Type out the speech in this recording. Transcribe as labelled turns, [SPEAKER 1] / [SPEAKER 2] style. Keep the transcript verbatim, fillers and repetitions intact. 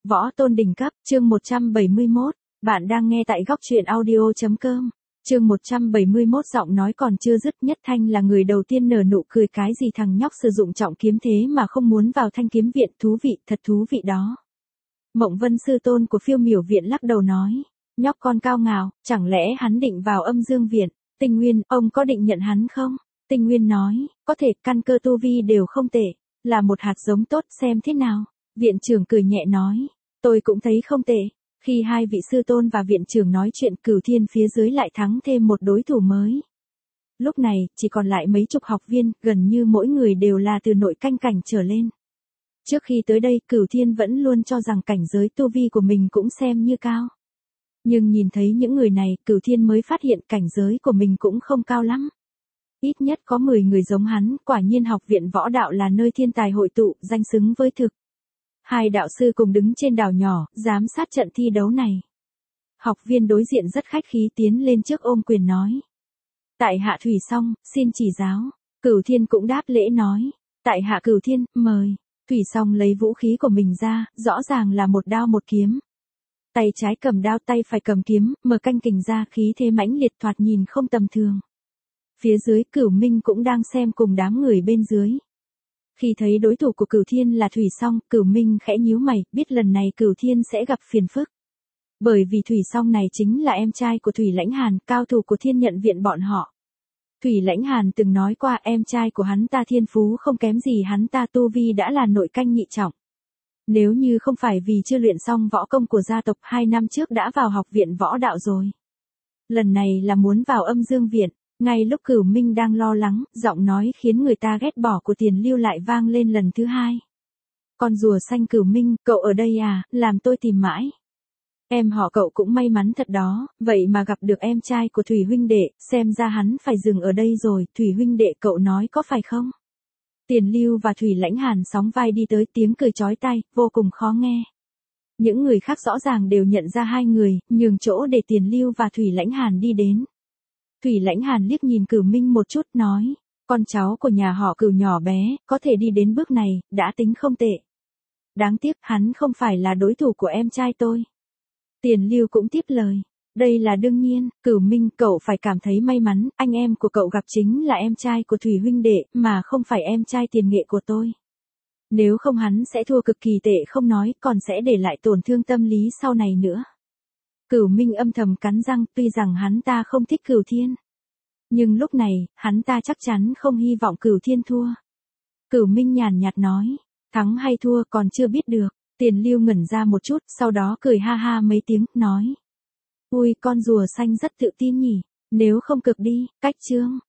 [SPEAKER 1] Võ tôn đỉnh cấp, chương một trăm bảy mươi mốt. Bạn đang nghe tại góc truyện audio chấm com. Chương một trăm bảy mươi mốt giọng nói còn chưa dứt, Nhất Thanh là người đầu tiên nở nụ cười, cái gì thằng nhóc sử dụng trọng kiếm thế mà không muốn vào Thanh kiếm viện, thú vị, thật thú vị đó. Mộng Vân sư tôn của Phiêu Miểu viện lắc đầu nói, nhóc con cao ngạo, chẳng lẽ hắn định vào Âm Dương viện? Tinh Nguyên, ông có định nhận hắn không? Tinh Nguyên nói, có thể, căn cơ tu vi đều không tệ, là một hạt giống tốt, xem thế nào. Viện trưởng cười nhẹ nói, tôi cũng thấy không tệ. Khi hai vị sư tôn và viện trưởng nói chuyện, Cửu Thiên phía dưới lại thắng thêm một đối thủ mới. Lúc này, chỉ còn lại mấy chục học viên, gần như mỗi người đều là từ nội canh cảnh trở lên. Trước khi tới đây, Cửu Thiên vẫn luôn cho rằng cảnh giới tu vi của mình cũng xem như cao. Nhưng nhìn thấy những người này, Cửu Thiên mới phát hiện cảnh giới của mình cũng không cao lắm. Ít nhất có mười người giống hắn, quả nhiên học viện võ đạo là nơi thiên tài hội tụ, danh xứng với thực. Hai đạo sư cùng đứng trên đảo nhỏ, giám sát trận thi đấu này. Học viên đối diện rất khách khí tiến lên trước ôm quyền nói. Tại hạ Thủy Song, xin chỉ giáo. Cửu Thiên cũng đáp lễ nói. Tại hạ Cửu Thiên, mời. Thủy Song lấy vũ khí của mình ra, rõ ràng là một đao một kiếm. Tay trái cầm đao, tay phải cầm kiếm, mở canh kình ra, khí thế mãnh liệt, thoạt nhìn không tầm thường. Phía dưới, Cửu Minh cũng đang xem cùng đám người bên dưới. Khi thấy đối thủ của Cửu Thiên là Thủy Song, Cửu Minh khẽ nhíu mày, biết lần này Cửu Thiên sẽ gặp phiền phức. Bởi vì Thủy Song này chính là em trai của Thủy Lãnh Hàn, cao thủ của Thiên Nhận viện bọn họ. Thủy Lãnh Hàn từng nói qua em trai của hắn ta thiên phú không kém gì hắn ta, tu vi đã là nội canh nhị trọng. Nếu như không phải vì chưa luyện xong võ công của gia tộc, hai năm trước đã vào học viện võ đạo rồi. Lần này là muốn vào Âm Dương viện. Ngay lúc Cửu Minh đang lo lắng, giọng nói khiến người ta ghét bỏ của Tiền Lưu lại vang lên lần thứ hai. Con rùa xanh Cửu Minh, cậu ở đây à, làm tôi tìm mãi. Em họ cậu cũng may mắn thật đó, vậy mà gặp được em trai của Thủy huynh đệ, xem ra hắn phải dừng ở đây rồi, Thủy huynh đệ cậu nói có phải không? Tiền Lưu và Thủy Lãnh Hàn sóng vai đi tới, tiếng cười chói tai, vô cùng khó nghe. Những người khác rõ ràng đều nhận ra hai người, nhường chỗ để Tiền Lưu và Thủy Lãnh Hàn đi đến. Thủy Lãnh Hàn liếc nhìn Cửu Minh một chút, nói, con cháu của nhà họ Cửu nhỏ bé, có thể đi đến bước này, đã tính không tệ. Đáng tiếc hắn không phải là đối thủ của em trai tôi. Tiền Lưu cũng tiếp lời, đây là đương nhiên, Cửu Minh, cậu phải cảm thấy may mắn, anh em của cậu gặp chính là em trai của Thủy huynh đệ, mà không phải em trai tiền nghệ của tôi. Nếu không hắn sẽ thua cực kỳ tệ không nói, còn sẽ để lại tổn thương tâm lý sau này nữa. Cửu Minh âm thầm cắn răng, tuy rằng hắn ta không thích Cửu Thiên. Nhưng lúc này, hắn ta chắc chắn không hy vọng Cửu Thiên thua. Cửu Minh nhàn nhạt nói, thắng hay thua còn chưa biết được. Tiền Lưu ngẩn ra một chút, sau đó cười ha ha mấy tiếng, nói. Ui, con rùa xanh rất tự tin nhỉ, nếu không cực đi, cách chương.